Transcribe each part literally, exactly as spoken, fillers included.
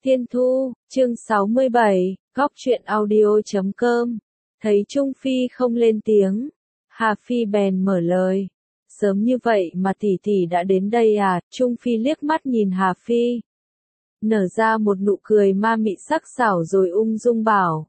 Tiên Thu, chương sáu mươi bảy, góc truyện audio chấm com. Thấy Trung Phi không lên tiếng, Hà Phi bèn mở lời. Sớm như vậy mà tỷ tỷ đã đến đây à? Trung Phi liếc mắt nhìn Hà Phi, nở ra một nụ cười ma mị sắc sảo rồi ung dung bảo.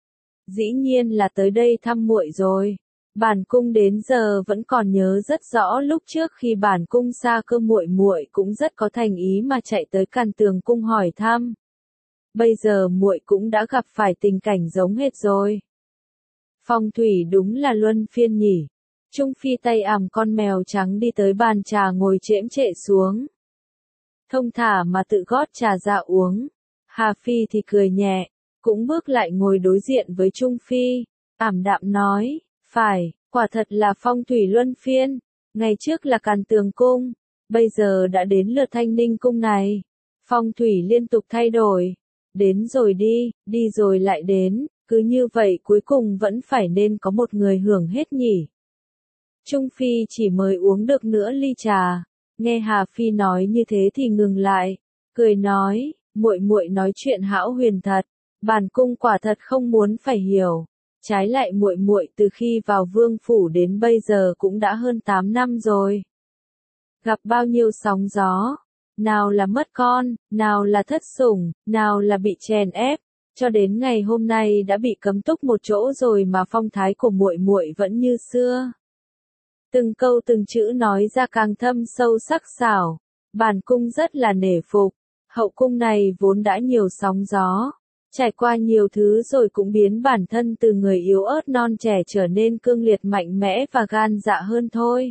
Dĩ nhiên là tới đây thăm muội rồi. Bản cung đến giờ vẫn còn nhớ rất rõ, lúc trước khi bản cung xa cơ muội muội cũng rất có thành ý mà chạy tới Càn Tường cung hỏi thăm. Bây giờ muội cũng đã gặp phải tình cảnh giống hệt rồi. Phong thủy đúng là luân phiên nhỉ. Trung Phi tay ẵm con mèo trắng đi tới bàn trà ngồi chễm chệ xuống. Thông thả mà tự gót trà ra uống. Hà Phi thì cười nhẹ, cũng bước lại ngồi đối diện với Trung Phi, ảm đạm nói, phải, quả thật là phong thủy luân phiên. Ngày trước là Càn Tường cung, bây giờ đã đến lượt Thanh Ninh cung này. Phong thủy liên tục thay đổi, đến rồi đi, đi rồi lại đến, cứ như vậy cuối cùng vẫn phải nên có một người hưởng hết nhỉ. Trung Phi chỉ mới uống được nửa ly trà, nghe Hà Phi nói như thế thì ngừng lại, cười nói, muội muội nói chuyện hão huyền thật, bản cung quả thật không muốn phải hiểu. Trái lại muội muội từ khi vào vương phủ đến bây giờ cũng đã hơn tám năm rồi. Gặp bao nhiêu sóng gió, nào là mất con, nào là thất sủng, nào là bị chèn ép, cho đến ngày hôm nay đã bị cấm túc một chỗ rồi mà phong thái của muội muội vẫn như xưa. Từng câu từng chữ nói ra càng thâm sâu sắc sảo, bản cung rất là nể phục. Hậu cung này vốn đã nhiều sóng gió, trải qua nhiều thứ rồi cũng biến bản thân từ người yếu ớt non trẻ trở nên cương liệt mạnh mẽ và gan dạ hơn thôi.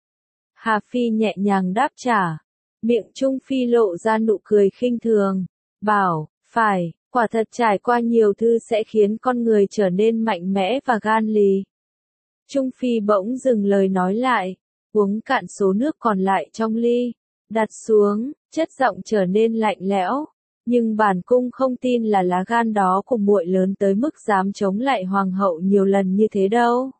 Hà Phi nhẹ nhàng đáp trả, miệng Trung Phi lộ ra nụ cười khinh thường, bảo, phải, quả thật trải qua nhiều thứ sẽ khiến con người trở nên mạnh mẽ và gan lì. Trung Phi bỗng dừng lời nói lại, uống cạn số nước còn lại trong ly, đặt xuống, chất giọng trở nên lạnh lẽo. Nhưng bản cung không tin là lá gan đó của muội lớn tới mức dám chống lại hoàng hậu nhiều lần như thế đâu.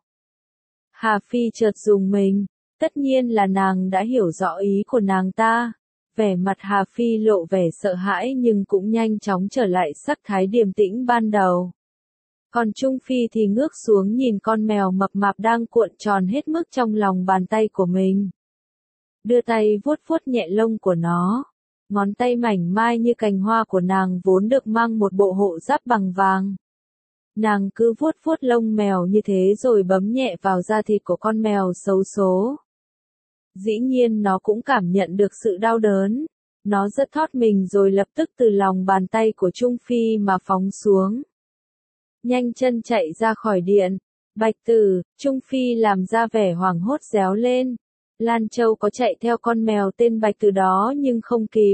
Hà Phi chợt rùng mình, tất nhiên là nàng đã hiểu rõ ý của nàng ta. Vẻ mặt Hà Phi lộ vẻ sợ hãi nhưng cũng nhanh chóng trở lại sắc thái điềm tĩnh ban đầu. Còn Trung Phi thì ngước xuống nhìn con mèo mập mạp đang cuộn tròn hết mức trong lòng bàn tay của mình. Đưa tay vuốt vuốt nhẹ lông của nó. Ngón tay mảnh mai như cành hoa của nàng vốn được mang một bộ hộ giáp bằng vàng. Nàng cứ vuốt vuốt lông mèo như thế rồi bấm nhẹ vào da thịt của con mèo xấu số. Dĩ nhiên nó cũng cảm nhận được sự đau đớn. Nó giật thót mình rồi lập tức từ lòng bàn tay của Trung Phi mà phóng xuống. Nhanh chân chạy ra khỏi điện. Bạch Tử, Trung Phi làm ra vẻ hoảng hốt réo lên. Lan Châu có chạy theo con mèo tên Bạch Tử đó nhưng không kịp.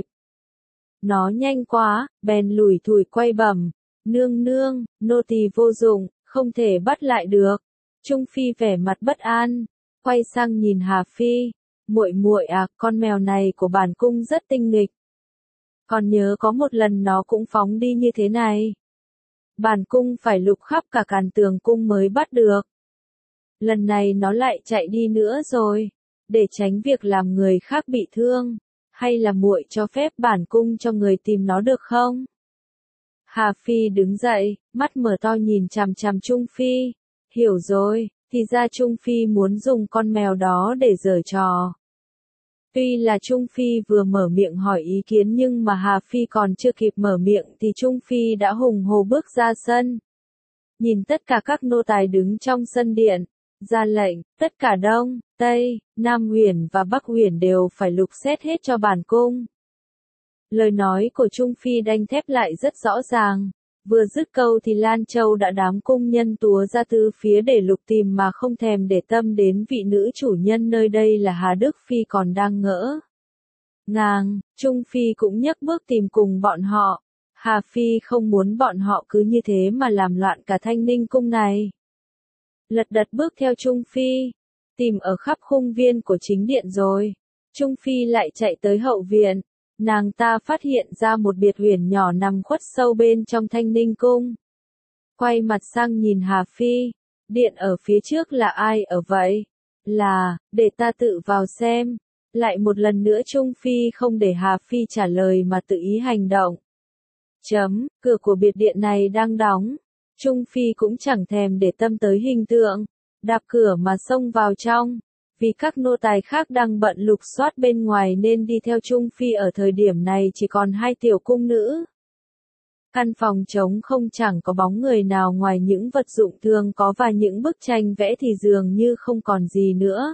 Nó nhanh quá, bèn lủi thủi quay bẩm, nương nương, nô tỳ vô dụng, không thể bắt lại được. Trung Phi vẻ mặt bất an, quay sang nhìn Hà Phi, muội muội à, con mèo này của bản cung rất tinh nghịch. Còn nhớ có một lần nó cũng phóng đi như thế này. Bản cung phải lục khắp cả Càn Tường cung mới bắt được. Lần này nó lại chạy đi nữa rồi. Để tránh việc làm người khác bị thương, hay là muội cho phép bản cung cho người tìm nó được không? Hà Phi đứng dậy, mắt mở to nhìn chằm chằm Trung Phi. Hiểu rồi, thì ra Trung Phi muốn dùng con mèo đó để giở trò. Tuy là Trung Phi vừa mở miệng hỏi ý kiến nhưng mà Hà Phi còn chưa kịp mở miệng thì Trung Phi đã hùng hổ bước ra sân. Nhìn tất cả các nô tài đứng trong sân điện, ra lệnh, tất cả Đông, Tây, Nam Huyền và Bắc Huyền đều phải lục xét hết cho bản cung. Lời nói của Trung Phi đanh thép lại rất rõ ràng, vừa dứt câu thì Lan Châu đã đám cung nhân túa ra tứ phía để lục tìm mà không thèm để tâm đến vị nữ chủ nhân nơi đây là Hà Đức Phi còn đang ngỡ ngàng. Trung Phi cũng nhấc bước tìm cùng bọn họ. Hà Phi không muốn bọn họ cứ như thế mà làm loạn cả Thanh Ninh cung này. Lật đật bước theo Trung Phi, tìm ở khắp khung viên của chính điện rồi. Trung Phi lại chạy tới hậu viện, nàng ta phát hiện ra một biệt huyền nhỏ nằm khuất sâu bên trong Thanh Ninh cung. Quay mặt sang nhìn Hà Phi, điện ở phía trước là ai ở vậy? Là, để ta tự vào xem. Lại một lần nữa Trung Phi không để Hà Phi trả lời mà tự ý hành động. Chấm, cửa của biệt điện này đang đóng. Trung Phi cũng chẳng thèm để tâm tới hình tượng, đạp cửa mà xông vào trong. Vì các nô tài khác đang bận lục soát bên ngoài nên đi theo Trung Phi ở thời điểm này chỉ còn hai tiểu cung nữ. Căn phòng trống không chẳng có bóng người nào ngoài những vật dụng thường có và những bức tranh vẽ thì dường như không còn gì nữa.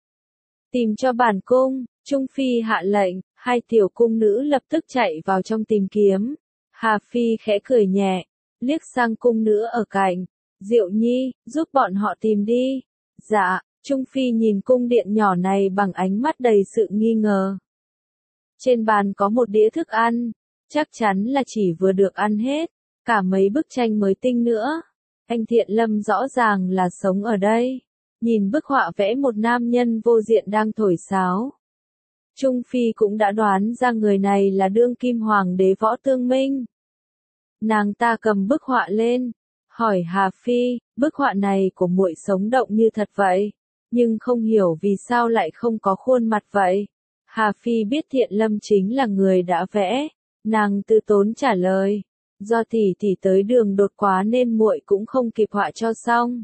Tìm cho bản cung, Trung Phi hạ lệnh, hai tiểu cung nữ lập tức chạy vào trong tìm kiếm. Hà Phi khẽ cười nhẹ, liếc sang cung nữ ở cạnh. Diệu Nhi, giúp bọn họ tìm đi. Dạ, Trung Phi nhìn cung điện nhỏ này bằng ánh mắt đầy sự nghi ngờ. Trên bàn có một đĩa thức ăn, chắc chắn là chỉ vừa được ăn hết, cả mấy bức tranh mới tinh nữa. Anh Thiện Lâm rõ ràng là sống ở đây. Nhìn bức họa vẽ một nam nhân vô diện đang thổi sáo. Trung Phi cũng đã đoán ra người này là đương kim hoàng đế Võ Tương Minh. Nàng ta cầm bức họa lên, hỏi Hà Phi, bức họa này của muội sống động như thật vậy, nhưng không hiểu vì sao lại không có khuôn mặt vậy. Hà Phi biết Thiện Lâm chính là người đã vẽ, nàng tự tốn trả lời, do tỷ tỷ tới đường đột quá nên muội cũng không kịp họa cho xong.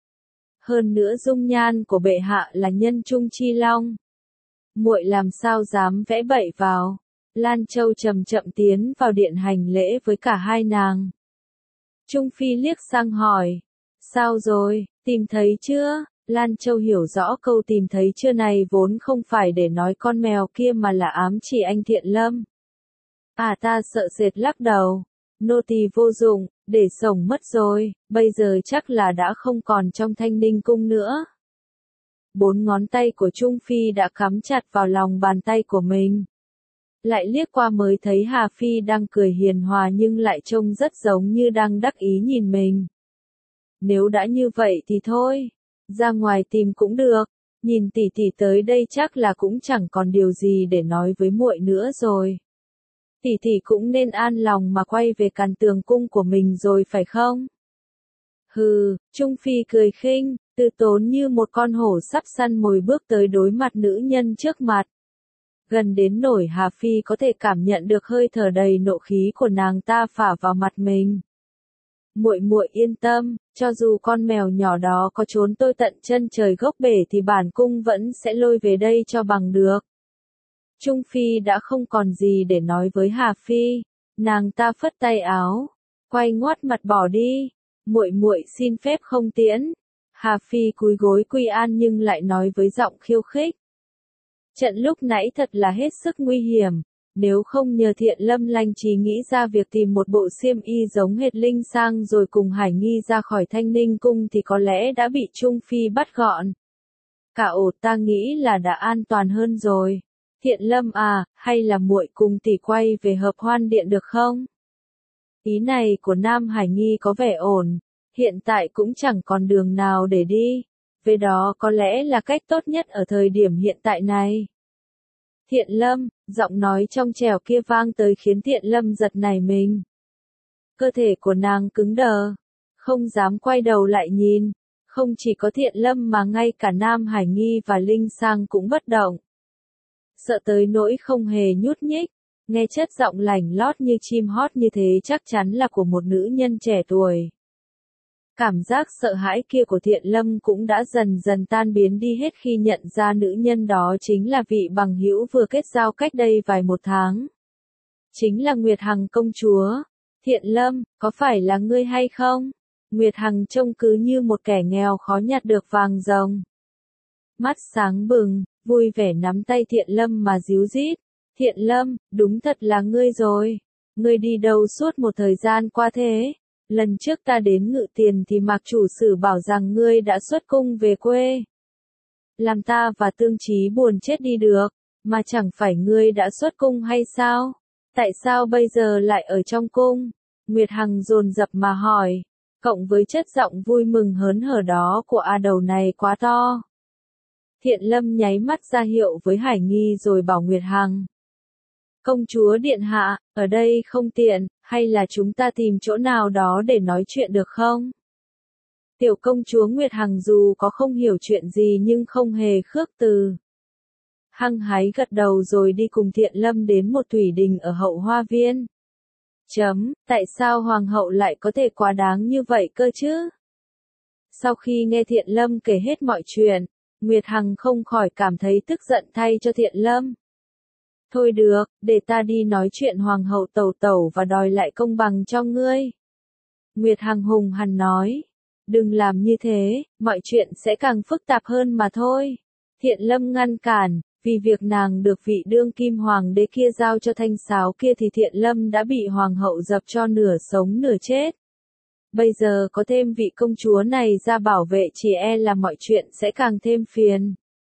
Hơn nữa dung nhan của bệ hạ là nhân trung chi long. Muội làm sao dám vẽ bậy vào. Lan Châu chậm chậm tiến vào điện hành lễ với cả hai nàng. Trung Phi liếc sang hỏi, sao rồi, tìm thấy chưa? Lan Châu hiểu rõ câu tìm thấy chưa này vốn không phải để nói con mèo kia mà là ám chỉ anh Thiện Lâm. À ta sợ sệt lắc đầu, nô tỳ vô dụng, để sống mất rồi, bây giờ chắc là đã không còn trong Thanh Ninh cung nữa. Bốn ngón tay của Trung Phi đã cắm chặt vào lòng bàn tay của mình. Lại liếc qua mới thấy Hà Phi đang cười hiền hòa nhưng lại trông rất giống như đang đắc ý nhìn mình. Nếu đã như vậy thì thôi, ra ngoài tìm cũng được, nhìn tỷ tỷ tới đây chắc là cũng chẳng còn điều gì để nói với muội nữa rồi. Tỷ tỷ cũng nên an lòng mà quay về Càn Tường cung của mình rồi phải không? Hừ, Trung Phi cười khinh, tự tốn như một con hổ sắp săn mồi bước tới đối mặt nữ nhân trước mặt. Gần đến nỗi Hà Phi có thể cảm nhận được hơi thở đầy nộ khí của nàng ta phả vào mặt mình. Muội muội yên tâm, cho dù con mèo nhỏ đó có trốn tôi tận chân trời gốc bể thì bản cung vẫn sẽ lôi về đây cho bằng được. Trung Phi đã không còn gì để nói với Hà Phi, nàng ta phất tay áo, quay ngoắt mặt bỏ đi. Muội muội xin phép không tiễn. Hà Phi cúi gối quy an nhưng lại nói với giọng khiêu khích. Trận lúc nãy thật là hết sức nguy hiểm, nếu không nhờ Thiện Lâm lanh trí nghĩ ra việc tìm một bộ xiêm y giống hệt Linh Sang rồi cùng Hải Nghi ra khỏi Thanh Ninh cung thì có lẽ đã bị Trung Phi bắt gọn. Cả ổ ta nghĩ là đã an toàn hơn rồi. Thiện Lâm à, hay là muội cùng tỷ quay về Hợp Hoan Điện được không? Ý này của Nam Hải Nghi có vẻ ổn, hiện tại cũng chẳng còn đường nào để đi, về đó có lẽ là cách tốt nhất ở thời điểm hiện tại này. Thiện Lâm, giọng nói trong trẻo kia vang tới khiến Thiện Lâm giật nảy mình. Cơ thể của nàng cứng đờ, không dám quay đầu lại nhìn, không chỉ có Thiện Lâm mà ngay cả Nam Hải Nghi và Linh Sang cũng bất động. Sợ tới nỗi không hề nhúc nhích. Nghe chất giọng lành lót như chim hót như thế chắc chắn là của một nữ nhân trẻ tuổi. Cảm giác sợ hãi kia của Thiện Lâm cũng đã dần dần tan biến đi hết khi nhận ra nữ nhân đó chính là vị bằng hữu vừa kết giao cách đây vài một tháng. Chính là Nguyệt Hằng công chúa. Thiện Lâm, có phải là ngươi hay không? Nguyệt Hằng trông cứ như một kẻ nghèo khó nhặt được vàng ròng. Mắt sáng bừng, vui vẻ nắm tay Thiện Lâm mà díu dít. Thiện Lâm, đúng thật là ngươi rồi. Ngươi đi đâu suốt một thời gian qua thế? Lần trước ta đến Ngự Tiền thì Mạc chủ sử bảo rằng ngươi đã xuất cung về quê. Làm ta và Tương Chí buồn chết đi được, mà chẳng phải ngươi đã xuất cung hay sao? Tại sao bây giờ lại ở trong cung? Nguyệt Hằng dồn dập mà hỏi, cộng với chất giọng vui mừng hớn hở đó của A đầu này quá to. Thiện Lâm nháy mắt ra hiệu với Hải Nghi rồi bảo Nguyệt Hằng. Công chúa điện hạ, ở đây không tiện, hay là chúng ta tìm chỗ nào đó để nói chuyện được không? Tiểu công chúa Nguyệt Hằng dù có không hiểu chuyện gì nhưng không hề khước từ. Hăng hái gật đầu rồi đi cùng Thiện Lâm đến một thủy đình ở hậu hoa viên. Chấm, tại sao hoàng hậu lại có thể quá đáng như vậy cơ chứ? Sau khi nghe Thiện Lâm kể hết mọi chuyện, Nguyệt Hằng không khỏi cảm thấy tức giận thay cho Thiện Lâm. Thôi được, để ta đi nói chuyện hoàng hậu tẩu tẩu và đòi lại công bằng cho ngươi. Nguyệt Hằng hùng hằn nói. Đừng làm như thế, mọi chuyện sẽ càng phức tạp hơn mà thôi. Thiện Lâm ngăn cản, vì việc nàng được vị đương kim hoàng đế kia giao cho thanh sáo kia thì Thiện Lâm đã bị hoàng hậu dập cho nửa sống nửa chết. Bây giờ có thêm vị công chúa này ra bảo vệ chỉ e là mọi chuyện sẽ càng thêm phiền.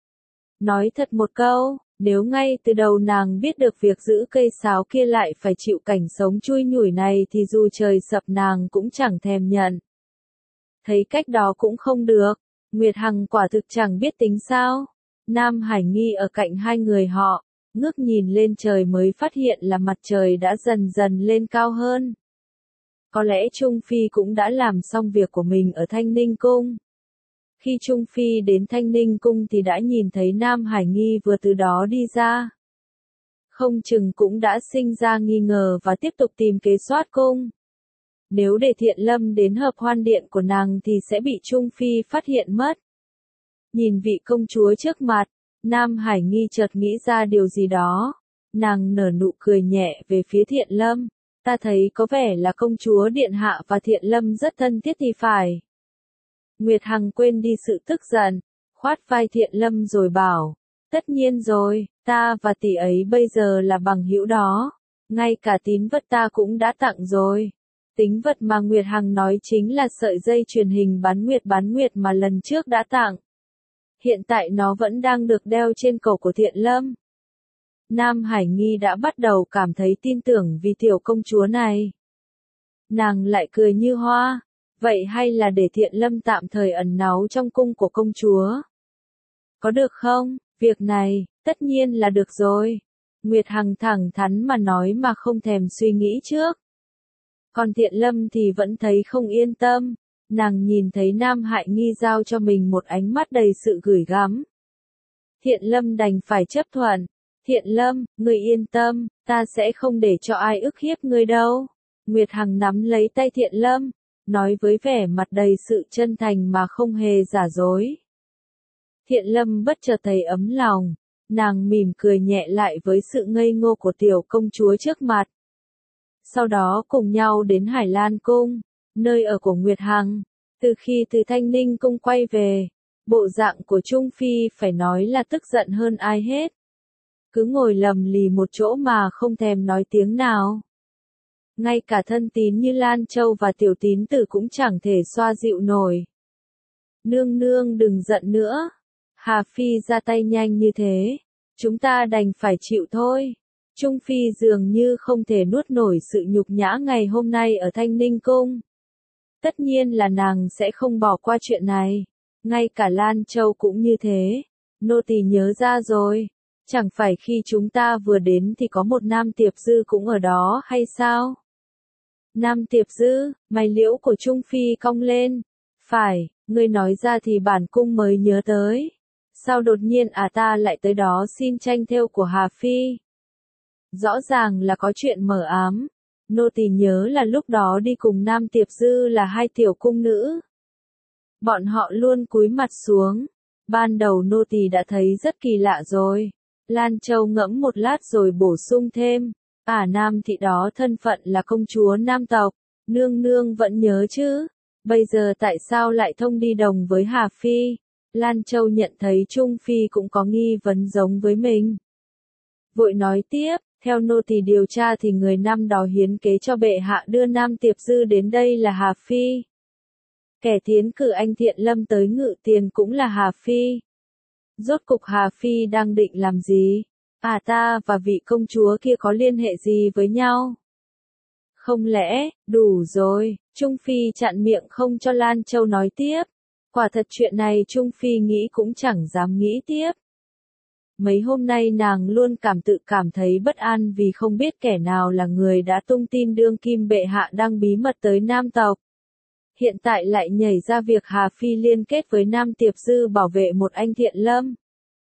Nói thật một câu, nếu ngay từ đầu nàng biết được việc giữ cây sáo kia lại phải chịu cảnh sống chui nhủi này thì dù trời sập nàng cũng chẳng thèm nhận. Thấy cách đó cũng không được, Nguyệt Hằng quả thực chẳng biết tính sao. Nam Hải Nghi ở cạnh hai người họ, ngước nhìn lên trời mới phát hiện là mặt trời đã dần dần lên cao hơn. Có lẽ Trung Phi cũng đã làm xong việc của mình ở Thanh Ninh Cung. Khi Trung Phi đến Thanh Ninh Cung thì đã nhìn thấy Nam Hải Nghi vừa từ đó đi ra. Không chừng cũng đã sinh ra nghi ngờ và tiếp tục tìm kế soát cung. Nếu để Thiện Lâm đến hợp hoan điện của nàng thì sẽ bị Trung Phi phát hiện mất. Nhìn vị công chúa trước mặt, Nam Hải Nghi chợt nghĩ ra điều gì đó. Nàng nở nụ cười nhẹ về phía Thiện Lâm. Ta thấy có vẻ là công chúa điện hạ và Thiện Lâm rất thân thiết thì phải. Nguyệt Hằng quên đi sự tức giận, khoát vai Thiện Lâm rồi bảo. Tất nhiên rồi, ta và tỷ ấy bây giờ là bằng hữu đó. Ngay cả tín vật ta cũng đã tặng rồi. Tín vật mà Nguyệt Hằng nói chính là sợi dây truyền hình bán nguyệt bán nguyệt mà lần trước đã tặng. Hiện tại nó vẫn đang được đeo trên cổ của Thiện Lâm. Nam Hải Nghi đã bắt đầu cảm thấy tin tưởng vì tiểu công chúa này. Nàng lại cười như hoa. Vậy hay là để Thiện Lâm tạm thời ẩn náu trong cung của công chúa? Có được không? Việc này, tất nhiên là được rồi. Nguyệt Hằng thẳng thắn mà nói mà không thèm suy nghĩ trước. Còn Thiện Lâm thì vẫn thấy không yên tâm. Nàng nhìn thấy Nam Hải Nghi giao cho mình một ánh mắt đầy sự gửi gắm. Thiện Lâm đành phải chấp thuận. Thiện Lâm, ngươi yên tâm, ta sẽ không để cho ai ức hiếp ngươi đâu. Nguyệt Hằng nắm lấy tay Thiện Lâm, nói với vẻ mặt đầy sự chân thành mà không hề giả dối. Thiện Lâm bất chợt thấy ấm lòng, nàng mỉm cười nhẹ lại với sự ngây ngô của tiểu công chúa trước mặt. Sau đó cùng nhau đến Hải Lan Cung, nơi ở của Nguyệt Hằng. Từ khi từ Thanh Ninh Cung quay về, bộ dạng của Trung Phi phải nói là tức giận hơn ai hết. Cứ ngồi lầm lì một chỗ mà không thèm nói tiếng nào. Ngay cả thân tín như Lan Châu và tiểu tín tử cũng chẳng thể xoa dịu nổi. Nương nương đừng giận nữa. Hà Phi ra tay nhanh như thế. Chúng ta đành phải chịu thôi. Trung Phi dường như không thể nuốt nổi sự nhục nhã ngày hôm nay ở Thanh Ninh Cung. Tất nhiên là nàng sẽ không bỏ qua chuyện này. Ngay cả Lan Châu cũng như thế. Nô tỳ nhớ ra rồi. Chẳng phải khi chúng ta vừa đến thì có một nam tiệp dư cũng ở đó hay sao? Nam tiệp dư, mày liễu của Trung Phi cong lên. Phải, ngươi nói ra thì bản cung mới nhớ tới. Sao đột nhiên à ta lại tới đó xin tranh thêu của Hà Phi? Rõ ràng là có chuyện mờ ám. Nô tỳ nhớ là lúc đó đi cùng nam tiệp dư là hai tiểu cung nữ. Bọn họ luôn cúi mặt xuống. Ban đầu nô tỳ đã thấy rất kỳ lạ rồi. Lan Châu ngẫm một lát rồi bổ sung thêm. À nam thị đó thân phận là công chúa nam tộc. Nương nương vẫn nhớ chứ. Bây giờ tại sao lại thông đi đồng với Hà Phi? Lan Châu nhận thấy Trung Phi cũng có nghi vấn giống với mình. Vội nói tiếp, theo nô tỳ điều tra thì người năm đó hiến kế cho bệ hạ đưa Nam Tiệp Dư đến đây là Hà Phi. Kẻ tiến cử anh Thiện Lâm tới ngự tiền cũng là Hà Phi. Rốt cục Hà Phi đang định làm gì? À ta và vị công chúa kia có liên hệ gì với nhau? Không lẽ, đủ rồi, Trung Phi chặn miệng không cho Lan Châu nói tiếp. Quả thật chuyện này Trung Phi nghĩ cũng chẳng dám nghĩ tiếp. Mấy hôm nay nàng luôn cảm tự cảm thấy bất an vì không biết kẻ nào là người đã tung tin đương kim bệ hạ đang bí mật tới Nam tộc. Hiện tại lại nhảy ra việc Hà Phi liên kết với Nam Tiệp Dư bảo vệ một anh Thiện Lâm.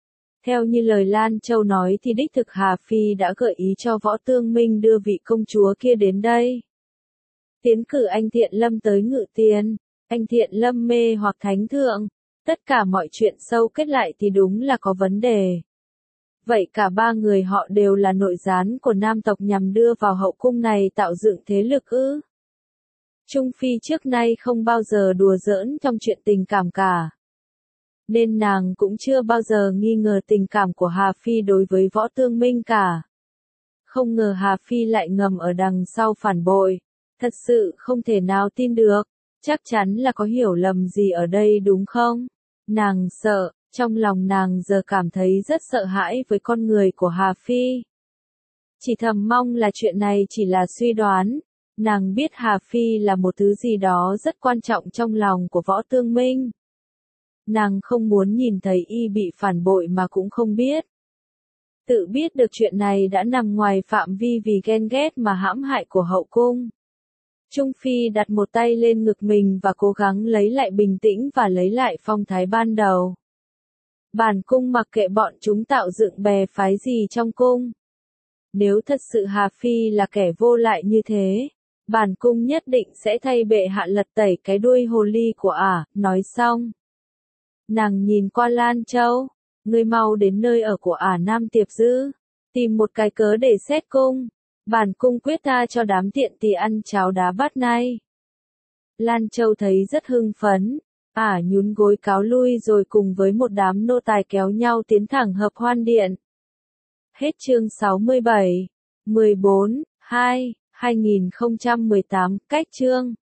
Theo như lời Lan Châu nói thì đích thực Hà Phi đã gợi ý cho Võ Tương Minh đưa vị công chúa kia đến đây. Tiến cử anh Thiện Lâm tới ngự tiền, anh Thiện Lâm mê hoặc thánh thượng, tất cả mọi chuyện sâu kết lại thì đúng là có vấn đề. Vậy cả ba người họ đều là nội gián của nam tộc nhằm đưa vào hậu cung này tạo dựng thế lực ư? Trung Phi trước nay không bao giờ đùa giỡn trong chuyện tình cảm cả. Nên nàng cũng chưa bao giờ nghi ngờ tình cảm của Hà Phi đối với Võ Tương Minh cả. Không ngờ Hà Phi lại ngầm ở đằng sau phản bội. Thật sự không thể nào tin được. Chắc chắn là có hiểu lầm gì ở đây đúng không? Nàng sợ, trong lòng nàng giờ cảm thấy rất sợ hãi với con người của Hà Phi. Chỉ thầm mong là chuyện này chỉ là suy đoán. Nàng biết Hà Phi là một thứ gì đó rất quan trọng trong lòng của Võ Tương Minh. Nàng không muốn nhìn thấy y bị phản bội mà cũng không biết. Tự biết được chuyện này đã nằm ngoài phạm vi vì ghen ghét mà hãm hại của hậu cung. Trung Phi đặt một tay lên ngực mình và cố gắng lấy lại bình tĩnh và lấy lại phong thái ban đầu. Bản cung mặc kệ bọn chúng tạo dựng bè phái gì trong cung. Nếu thật sự Hà Phi là kẻ vô lại như thế, bản cung nhất định sẽ thay bệ hạ lật tẩy cái đuôi hồ ly của ả, nói xong. Nàng nhìn qua Lan Châu, ngươi mau đến nơi ở của ả Nam Tiệp Dư, tìm một cái cớ để xét cung. Bản cung quyết tha cho đám tiện tỳ ăn cháo đá bát nay. Lan Châu thấy rất hưng phấn, ả nhún gối cáo lui rồi cùng với một đám nô tài kéo nhau tiến thẳng hợp hoan điện. Hết chương sáu mươi bảy, mười bốn, hai, hai nghìn không trăm mười tám, cách chương.